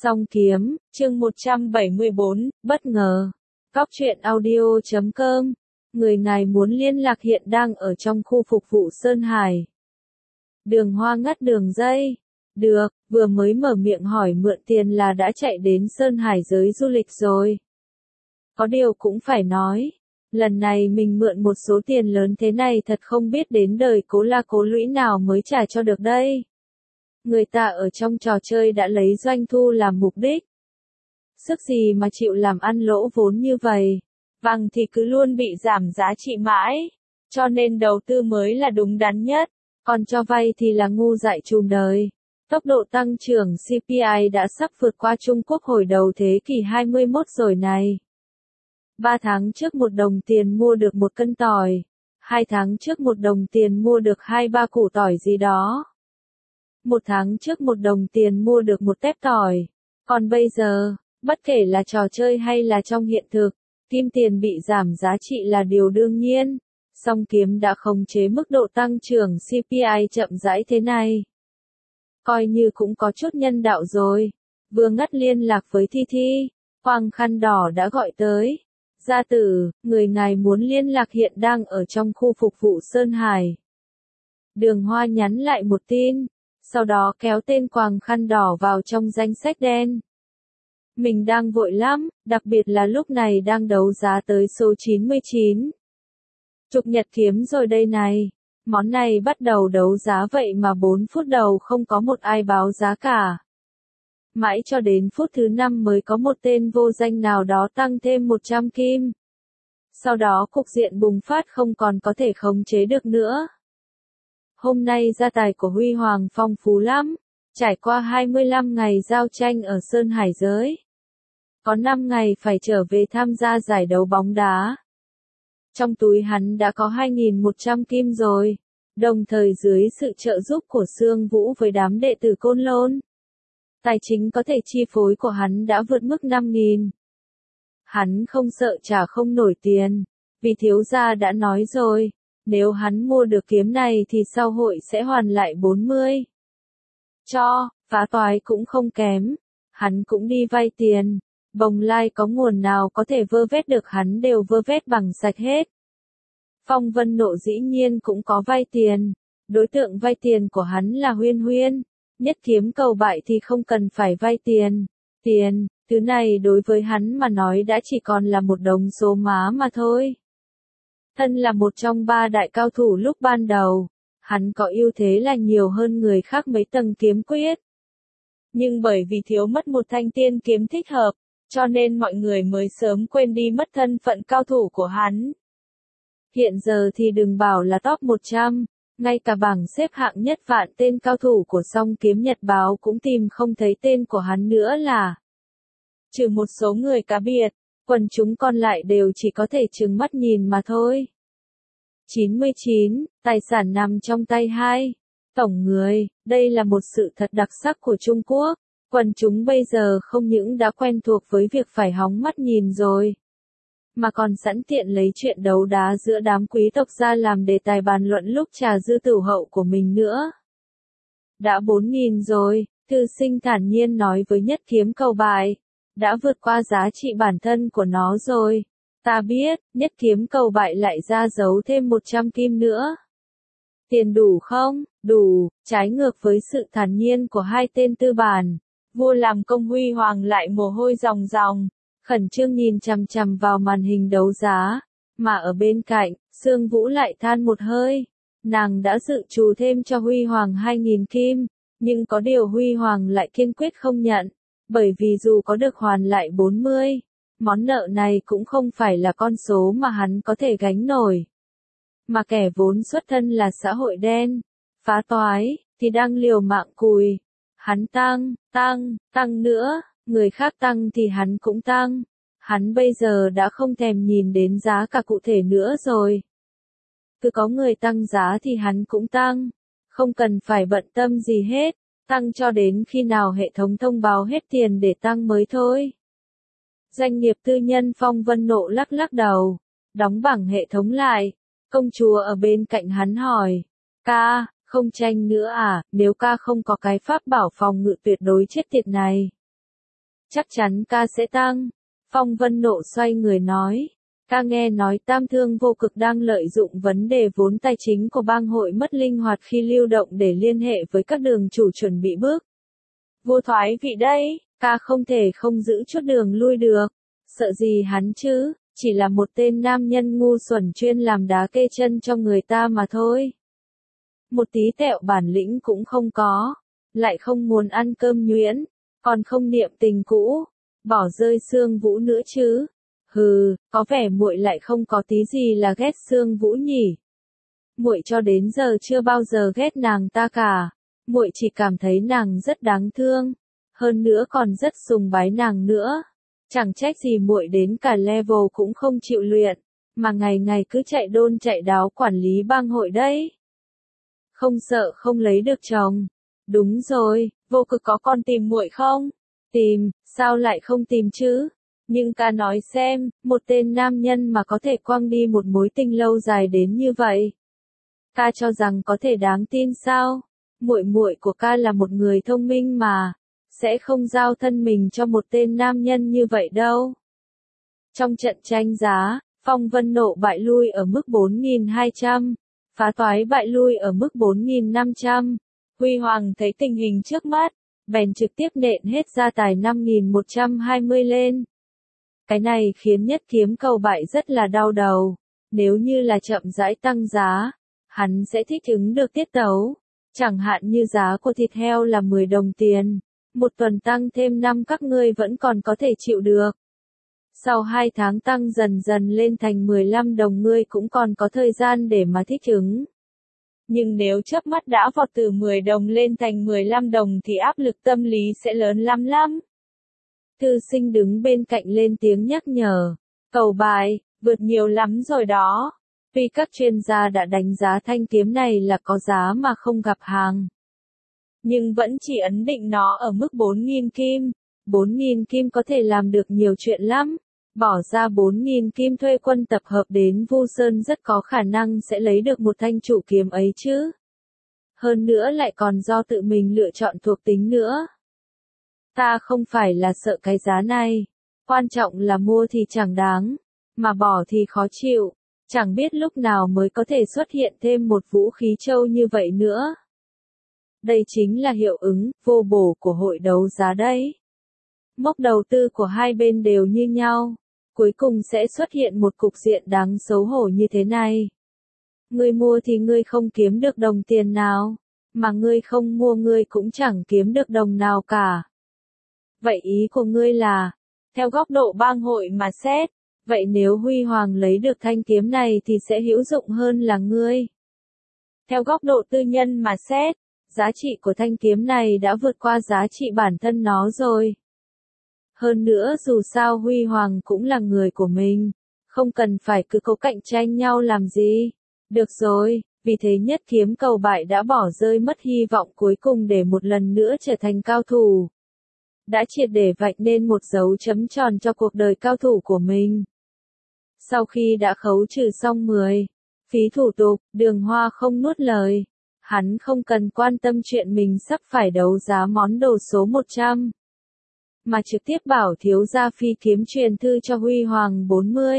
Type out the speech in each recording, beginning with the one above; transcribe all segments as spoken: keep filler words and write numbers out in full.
Song Kiếm, chương một trăm bảy mươi bốn, bất ngờ. Góc truyện audio chấm com. Người ngài muốn liên lạc hiện đang ở trong khu phục vụ Sơn Hải. Đường Hoa ngắt đường dây. Được, vừa mới mở miệng hỏi mượn tiền là đã chạy đến Sơn Hải giới du lịch rồi. Có điều cũng phải nói, lần này mình mượn một số tiền lớn thế này thật không biết đến đời cố la cố lũy nào mới trả cho được đây. Người ta ở trong trò chơi đã lấy doanh thu làm mục đích. Sức gì mà chịu làm ăn lỗ vốn như vậy. Vàng thì cứ luôn bị giảm giá trị mãi. Cho nên đầu tư mới là đúng đắn nhất. Còn cho vay thì là ngu dại trùm đời. Tốc độ tăng trưởng xê pê i đã sắp vượt qua Trung Quốc hồi đầu thế kỷ hai mươi mốt rồi này. Ba tháng trước một đồng tiền mua được một cân tỏi. Hai tháng trước một đồng tiền mua được hai ba củ tỏi gì đó. Một tháng trước một đồng tiền mua được một tép tỏi. Còn bây giờ, bất kể là trò chơi hay là trong hiện thực, kim tiền bị giảm giá trị là điều đương nhiên. Song Kiếm đã khống chế mức độ tăng trưởng xê pê i chậm rãi thế này. Coi như cũng có chút nhân đạo rồi. Vừa ngắt liên lạc với Thi Thi, Hoàng Khăn Đỏ đã gọi tới. Gia tử, người ngài muốn liên lạc hiện đang ở trong khu phục vụ Sơn Hải. Đường Hoa nhắn lại một tin. Sau đó kéo tên Quàng Khăn Đỏ vào trong danh sách đen. Mình đang vội lắm, đặc biệt là lúc này đang đấu giá tới số chín mươi chín. Chục nhật kiếm rồi đây này. Món này bắt đầu đấu giá vậy mà bốn phút đầu không có một ai báo giá cả. Mãi cho đến phút thứ năm mới có một tên vô danh nào đó tăng thêm một trăm kim. Sau đó cục diện bùng phát không còn có thể khống chế được nữa. Hôm nay gia tài của Huy Hoàng phong phú lắm, trải qua hai mươi lăm ngày giao tranh ở Sơn Hải giới. Có năm ngày phải trở về tham gia giải đấu bóng đá. Trong túi hắn đã có hai nghìn một trăm kim rồi, đồng thời dưới sự trợ giúp của Sương Vũ với đám đệ tử Côn Lôn. Tài chính có thể chi phối của hắn đã vượt mức năm nghìn. Hắn không sợ trả không nổi tiền, vì thiếu gia đã nói rồi. Nếu hắn mua được kiếm này thì sau hội sẽ hoàn lại bốn mươi. Cho, phá toái cũng không kém. Hắn cũng đi vay tiền. Bồng lai có nguồn nào có thể vơ vét được hắn đều vơ vét bằng sạch hết. Phong Vân Nộ dĩ nhiên cũng có vay tiền. Đối tượng vay tiền của hắn là Huyên Huyên. Nhất kiếm cầu bại thì không cần phải vay tiền. Tiền, thứ này đối với hắn mà nói đã chỉ còn là một đống số má mà thôi. Thân là một trong ba đại cao thủ lúc ban đầu, hắn có ưu thế là nhiều hơn người khác mấy tầng kiếm quyết. Nhưng bởi vì thiếu mất một thanh tiên kiếm thích hợp, cho nên mọi người mới sớm quên đi mất thân phận cao thủ của hắn. Hiện giờ thì đừng bảo là top một trăm, ngay cả bảng xếp hạng nhất vạn tên cao thủ của Song Kiếm Nhật báo cũng tìm không thấy tên của hắn nữa là. Trừ một số người cá biệt. Quần chúng còn lại đều chỉ có thể trừng mắt nhìn mà thôi. chín mươi chín, tài sản nằm trong tay hai. Tổng người, đây là một sự thật đặc sắc của Trung Quốc. Quần chúng bây giờ không những đã quen thuộc với việc phải hóng mắt nhìn rồi, mà còn sẵn tiện lấy chuyện đấu đá giữa đám quý tộc ra làm đề tài bàn luận lúc trà dư tửu hậu của mình nữa. Đã bốn nghìn rồi, Thư Sinh thản nhiên nói với Nhất Kiếm Cầu Bại. Đã vượt qua giá trị bản thân của nó rồi. Ta biết, Nhất Kiếm Cầu Bại lại ra giấu thêm một trăm kim nữa. Tiền đủ không? Đủ, trái ngược với sự thản nhiên của hai tên tư bản. Vua làm công Huy Hoàng lại mồ hôi ròng ròng, khẩn trương nhìn chằm chằm vào màn hình đấu giá. Mà ở bên cạnh, Sương Vũ lại than một hơi. Nàng đã dự trù thêm cho Huy Hoàng hai nghìn kim, nhưng có điều Huy Hoàng lại kiên quyết không nhận. Bởi vì dù có được hoàn lại bốn mươi, món nợ này cũng không phải là con số mà hắn có thể gánh nổi. Mà kẻ vốn xuất thân là xã hội đen, phá toái, thì đang liều mạng cùi. Hắn tăng, tăng, tăng nữa, người khác tăng thì hắn cũng tăng. Hắn bây giờ đã không thèm nhìn đến giá cả cụ thể nữa rồi. Cứ có người tăng giá thì hắn cũng tăng, không cần phải bận tâm gì hết. Tăng cho đến khi nào hệ thống thông báo hết tiền để tăng mới thôi. Doanh nghiệp tư nhân Phong Vân Nộ lắc lắc đầu, đóng bảng hệ thống lại. Công chúa ở bên cạnh hắn hỏi, ca, không tranh nữa à, nếu ca không có cái pháp bảo phòng ngự tuyệt đối chết tiệt này. Chắc chắn ca sẽ tăng. Phong Vân Nộ xoay người nói. Ca nghe nói Tam Thương Vô Cực đang lợi dụng vấn đề vốn tài chính của bang hội mất linh hoạt khi lưu động để liên hệ với các đường chủ chuẩn bị bước. Vô thoái vị đây, ca không thể không giữ chút đường lui được. Sợ gì hắn chứ, chỉ là một tên nam nhân ngu xuẩn chuyên làm đá kê chân cho người ta mà thôi. Một tí tẹo bản lĩnh cũng không có, lại không muốn ăn cơm nhuyễn, còn không niệm tình cũ, bỏ rơi Sương Vũ nữa chứ. Hừ, có vẻ muội lại không có tí gì là ghét Sương Vũ nhỉ. Muội cho đến giờ chưa bao giờ ghét nàng ta cả, muội chỉ cảm thấy nàng rất đáng thương, hơn nữa còn rất sùng bái nàng nữa. Chẳng trách gì muội đến cả level cũng không chịu luyện, mà ngày ngày cứ chạy đôn chạy đáo quản lý bang hội đấy. Không sợ không lấy được chồng. Đúng rồi, Vô Cực có con tìm muội không? Tìm, sao lại không tìm chứ? Nhưng ca nói xem, một tên nam nhân mà có thể quăng đi một mối tình lâu dài đến như vậy. Ca cho rằng có thể đáng tin sao? Muội muội của ca là một người thông minh mà, sẽ không giao thân mình cho một tên nam nhân như vậy đâu. Trong trận tranh giá, Phong Vân Nộ bại lui ở mức bốn nghìn hai trăm, phá toái bại lui ở mức bốn nghìn năm trăm. Huy Hoàng thấy tình hình trước mắt, bèn trực tiếp nện hết gia tài năm nghìn một trăm hai mươi lên. Cái này khiến Nhất Kiếm Cầu bại rất là đau đầu. Nếu như là chậm rãi tăng giá, hắn sẽ thích ứng được tiết tấu. Chẳng hạn như giá của thịt heo là mười đồng tiền, một tuần tăng thêm năm các ngươi vẫn còn có thể chịu được. Sau hai tháng tăng dần dần lên thành mười lăm đồng ngươi cũng còn có thời gian để mà thích ứng. Nhưng nếu chớp mắt đã vọt từ mười đồng lên thành mười lăm đồng thì áp lực tâm lý sẽ lớn lắm lắm. Thư Sinh đứng bên cạnh lên tiếng nhắc nhở. Cầu bài, vượt nhiều lắm rồi đó. Tuy các chuyên gia đã đánh giá thanh kiếm này là có giá mà không gặp hàng, nhưng vẫn chỉ ấn định nó ở mức bốn nghìn kim. bốn nghìn kim có thể làm được nhiều chuyện lắm. Bỏ ra bốn nghìn kim thuê quân tập hợp đến Vu Sơn rất có khả năng sẽ lấy được một thanh trụ kiếm ấy chứ. Hơn nữa lại còn do tự mình lựa chọn thuộc tính nữa. Ta không phải là sợ cái giá này. Quan trọng là mua thì chẳng đáng, mà bỏ thì khó chịu. Chẳng biết lúc nào mới có thể xuất hiện thêm một vũ khí châu như vậy nữa. Đây chính là hiệu ứng vô bổ của hội đấu giá đấy. Mốc đầu tư của hai bên đều như nhau. Cuối cùng sẽ xuất hiện một cục diện đáng xấu hổ như thế này. Ngươi mua thì ngươi không kiếm được đồng tiền nào, mà ngươi không mua ngươi cũng chẳng kiếm được đồng nào cả. Vậy ý của ngươi là, theo góc độ bang hội mà xét, vậy nếu Huy Hoàng lấy được thanh kiếm này thì sẽ hữu dụng hơn là ngươi. Theo góc độ tư nhân mà xét, giá trị của thanh kiếm này đã vượt qua giá trị bản thân nó rồi. Hơn nữa dù sao Huy Hoàng cũng là người của mình, không cần phải cứ cố cạnh tranh nhau làm gì. Được rồi, vì thế Nhất Kiếm Cầu bại đã bỏ rơi mất hy vọng cuối cùng để một lần nữa trở thành cao thủ. Đã triệt để vạch nên một dấu chấm tròn cho cuộc đời cao thủ của mình. Sau khi đã khấu trừ xong mười phí thủ tục, Đường Hoa không nuốt lời. Hắn không cần quan tâm chuyện mình sắp phải đấu giá món đồ số một trăm. Mà trực tiếp bảo thiếu gia phi kiếm truyền thư cho Huy Hoàng bốn mươi.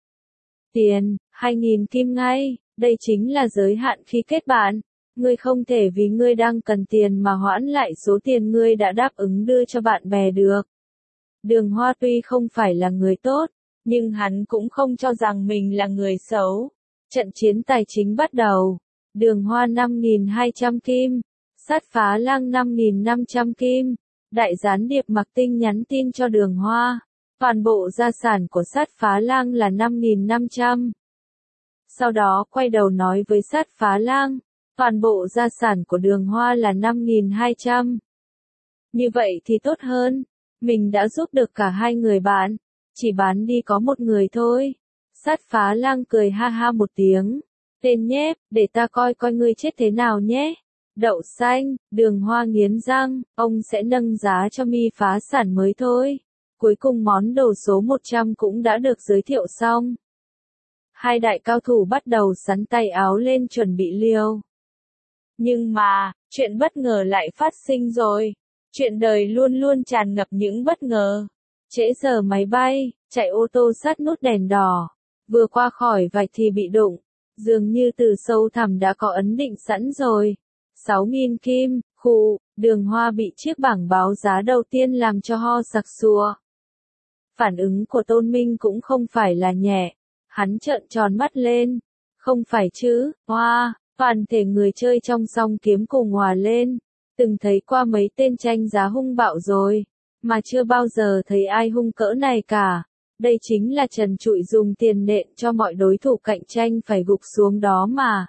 Tiền, hai nghìn kim ngay, đây chính là giới hạn khi kết bạn. Ngươi không thể vì ngươi đang cần tiền mà hoãn lại số tiền ngươi đã đáp ứng đưa cho bạn bè được. Đường Hoa tuy không phải là người tốt, nhưng hắn cũng không cho rằng mình là người xấu. Trận chiến tài chính bắt đầu. Đường Hoa năm nghìn hai trăm kim, Sát Phá Lang năm nghìn năm trăm kim. Đại gián điệp Mặc Tinh nhắn tin cho Đường Hoa. Toàn bộ gia sản của Sát Phá Lang là năm nghìn năm trăm. Sau đó quay đầu nói với Sát Phá Lang. Toàn bộ gia sản của Đường Hoa là năm nghìn hai trăm. Như vậy thì tốt hơn. Mình đã giúp được cả hai người bạn. Chỉ bán đi có một người thôi. Sát Phá Lang cười ha ha một tiếng. Tên nhép, để ta coi coi ngươi chết thế nào nhé. Đậu xanh, Đường Hoa nghiến răng, ông sẽ nâng giá cho mi phá sản mới thôi. Cuối cùng món đồ số một trăm cũng đã được giới thiệu xong. Hai đại cao thủ bắt đầu sắn tay áo lên chuẩn bị liều. Nhưng mà, chuyện bất ngờ lại phát sinh rồi. Chuyện đời luôn luôn tràn ngập những bất ngờ. Trễ giờ máy bay, chạy ô tô sát nút đèn đỏ. Vừa qua khỏi vạch thì bị đụng. Dường như từ sâu thẳm đã có ấn định sẵn rồi. sáu nghìn kim, khụ, Đường Hoa bị chiếc bảng báo giá đầu tiên làm cho ho sặc sụa. Phản ứng của Tôn Minh cũng không phải là nhẹ. Hắn trợn tròn mắt lên. Không phải chứ, Hoa, toàn thể người chơi trong song kiếm cùng hòa lên. Từng thấy qua mấy tên tranh giá hung bạo rồi, mà chưa bao giờ thấy ai hung cỡ này cả. Đây chính là trần trụi dùng tiền nện cho mọi đối thủ cạnh tranh phải gục xuống đó mà.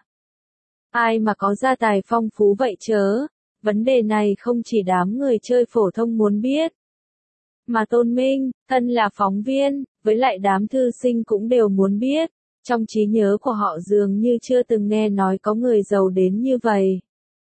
Ai mà có gia tài phong phú vậy chớ? Vấn đề này không chỉ đám người chơi phổ thông muốn biết. Mà Tôn Minh, thân là phóng viên, với lại đám thư sinh cũng đều muốn biết. Trong trí nhớ của họ dường như chưa từng nghe nói có người giàu đến như vậy.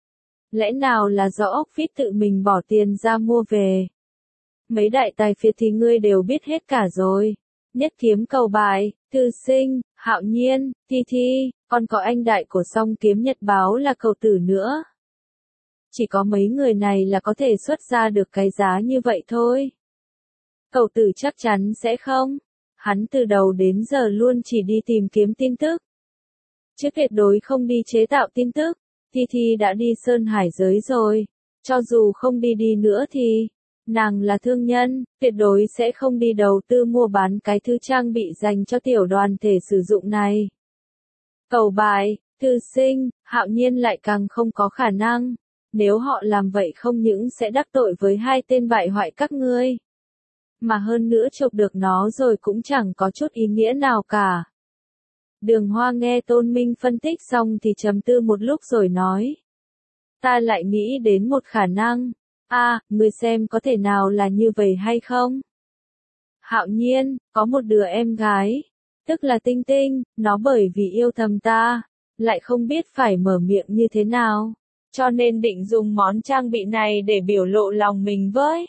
Lẽ nào là do ốc vít tự mình bỏ tiền ra mua về? Mấy đại tài phiệt thì ngươi đều biết hết cả rồi. Nhất kiếm cầu bài, thư sinh, Hạo Nhiên, Thi Thi, còn có anh đại của song kiếm nhật báo là Cầu Tử nữa. Chỉ có mấy người này là có thể xuất ra được cái giá như vậy thôi. Cầu Tử chắc chắn sẽ không. Hắn từ đầu đến giờ luôn chỉ đi tìm kiếm tin tức. Chứ tuyệt đối không đi chế tạo tin tức. Thi Thi đã đi Sơn Hải giới rồi. Cho dù không đi đi nữa thì, nàng là thương nhân, tuyệt đối sẽ không đi đầu tư mua bán cái thứ trang bị dành cho tiểu đoàn thể sử dụng này. Cầu bài, thư sinh, Hạo Nhiên lại càng không có khả năng. Nếu họ làm vậy không những sẽ đắc tội với hai tên bại hoại các ngươi. Mà hơn nữa chụp được nó rồi cũng chẳng có chút ý nghĩa nào cả. Đường Hoa nghe Tôn Minh phân tích xong thì trầm tư một lúc rồi nói. Ta lại nghĩ đến một khả năng. A, à, người xem có thể nào là như vậy hay không? Hạo Nhiên, có một đứa em gái, tức là Tinh Tinh, nó bởi vì yêu thầm ta, lại không biết phải mở miệng như thế nào, cho nên định dùng món trang bị này để biểu lộ lòng mình với.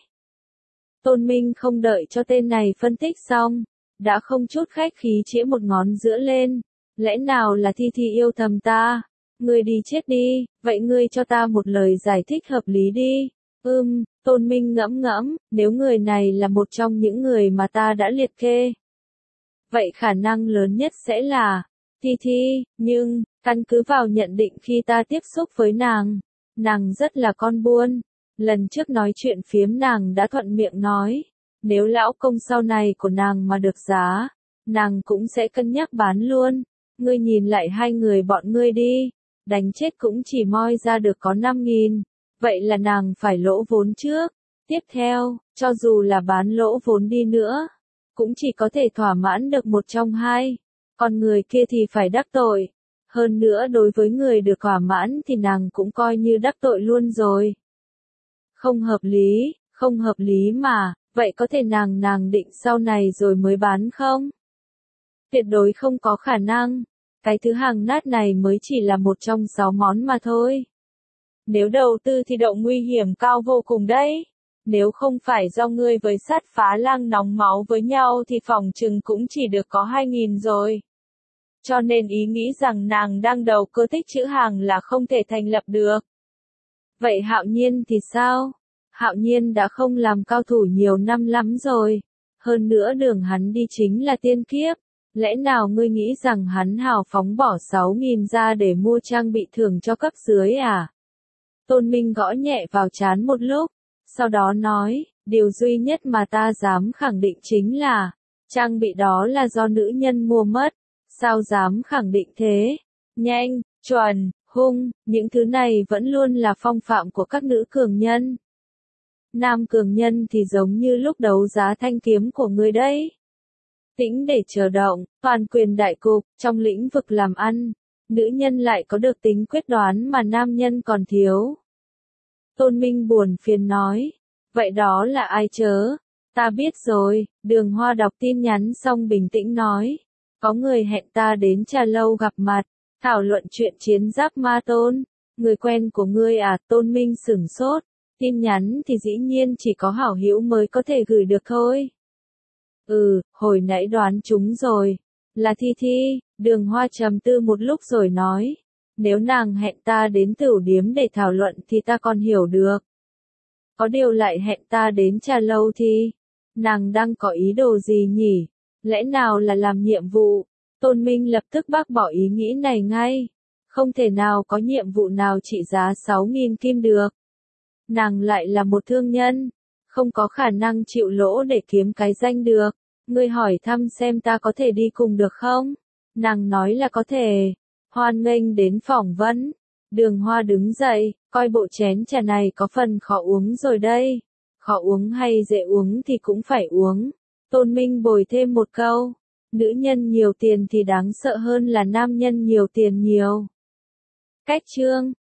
Tôn Minh không đợi cho tên này phân tích xong, đã không chút khách khí chĩa một ngón giữa lên. Lẽ nào là Thi Thi yêu thầm ta? Ngươi đi chết đi, vậy ngươi cho ta một lời giải thích hợp lý đi. Ừm, Tôn Minh ngẫm ngẫm, nếu người này là một trong những người mà ta đã liệt kê. Vậy khả năng lớn nhất sẽ là Thi Thi, nhưng, căn cứ vào nhận định khi ta tiếp xúc với nàng, nàng rất là con buôn. Lần trước nói chuyện phiếm nàng đã thuận miệng nói, nếu lão công sau này của nàng mà được giá, nàng cũng sẽ cân nhắc bán luôn. Ngươi nhìn lại hai người bọn ngươi đi, đánh chết cũng chỉ moi ra được có năm nghìn, vậy là nàng phải lỗ vốn trước. Tiếp theo, cho dù là bán lỗ vốn đi nữa, cũng chỉ có thể thỏa mãn được một trong hai, còn người kia thì phải đắc tội. Hơn nữa đối với người được thỏa mãn thì nàng cũng coi như đắc tội luôn rồi. Không hợp lý, không hợp lý mà, vậy có thể nàng nàng định sau này rồi mới bán không? Tuyệt đối không có khả năng. Cái thứ hàng nát này mới chỉ là một trong sáu món mà thôi. Nếu đầu tư thì độ nguy hiểm cao vô cùng đấy. Nếu không phải do ngươi với sát phá lang nóng máu với nhau thì phòng chừng cũng chỉ được có hai nghìn rồi. Cho nên ý nghĩ rằng nàng đang đầu cơ tích trữ hàng là không thể thành lập được. Vậy Hạo Nhiên thì sao? Hạo Nhiên đã không làm cao thủ nhiều năm lắm rồi. Hơn nữa đường hắn đi chính là tiên kiếp. Lẽ nào ngươi nghĩ rằng hắn hào phóng bỏ sáu nghìn ra để mua trang bị thưởng cho cấp dưới à? Tôn Minh gõ nhẹ vào trán một lúc, sau đó nói, điều duy nhất mà ta dám khẳng định chính là, trang bị đó là do nữ nhân mua mất. Sao dám khẳng định thế? Nhanh, chuẩn, hung, những thứ này vẫn luôn là phong phạm của các nữ cường nhân. Nam cường nhân thì giống như lúc đấu giá thanh kiếm của ngươi đấy. Tĩnh để chờ động, toàn quyền đại cục, trong lĩnh vực làm ăn, nữ nhân lại có được tính quyết đoán mà nam nhân còn thiếu. Tôn Minh buồn phiền nói, vậy đó là ai chớ? Ta biết rồi. Đường Hoa đọc tin nhắn xong bình tĩnh nói, có người hẹn ta đến trà lâu gặp mặt, thảo luận chuyện chiến giáp ma tôn. Người quen của ngươi à? Tôn Minh sửng sốt, tin nhắn thì dĩ nhiên chỉ có hảo hữu mới có thể gửi được thôi. Ừ, hồi nãy đoán chúng rồi, là Thi Thi. Đường Hoa trầm tư một lúc rồi nói, nếu nàng hẹn ta đến tửu điếm để thảo luận thì ta còn hiểu được. Có điều lại hẹn ta đến trà lâu thì, nàng đang có ý đồ gì nhỉ? Lẽ nào là làm nhiệm vụ? Tôn Minh lập tức bác bỏ ý nghĩ này ngay. Không thể nào có nhiệm vụ nào trị giá sáu nghìn kim được. Nàng lại là một thương nhân, không có khả năng chịu lỗ để kiếm cái danh được. Ngươi hỏi thăm xem ta có thể đi cùng được không? Nàng nói là có thể. Hoan nghênh đến phỏng vấn. Đường Hoa đứng dậy, coi bộ chén trà này có phần khó uống rồi đây. Khó uống hay dễ uống thì cũng phải uống. Tôn Minh bồi thêm một câu. Nữ nhân nhiều tiền thì đáng sợ hơn là nam nhân nhiều tiền nhiều. Cách chương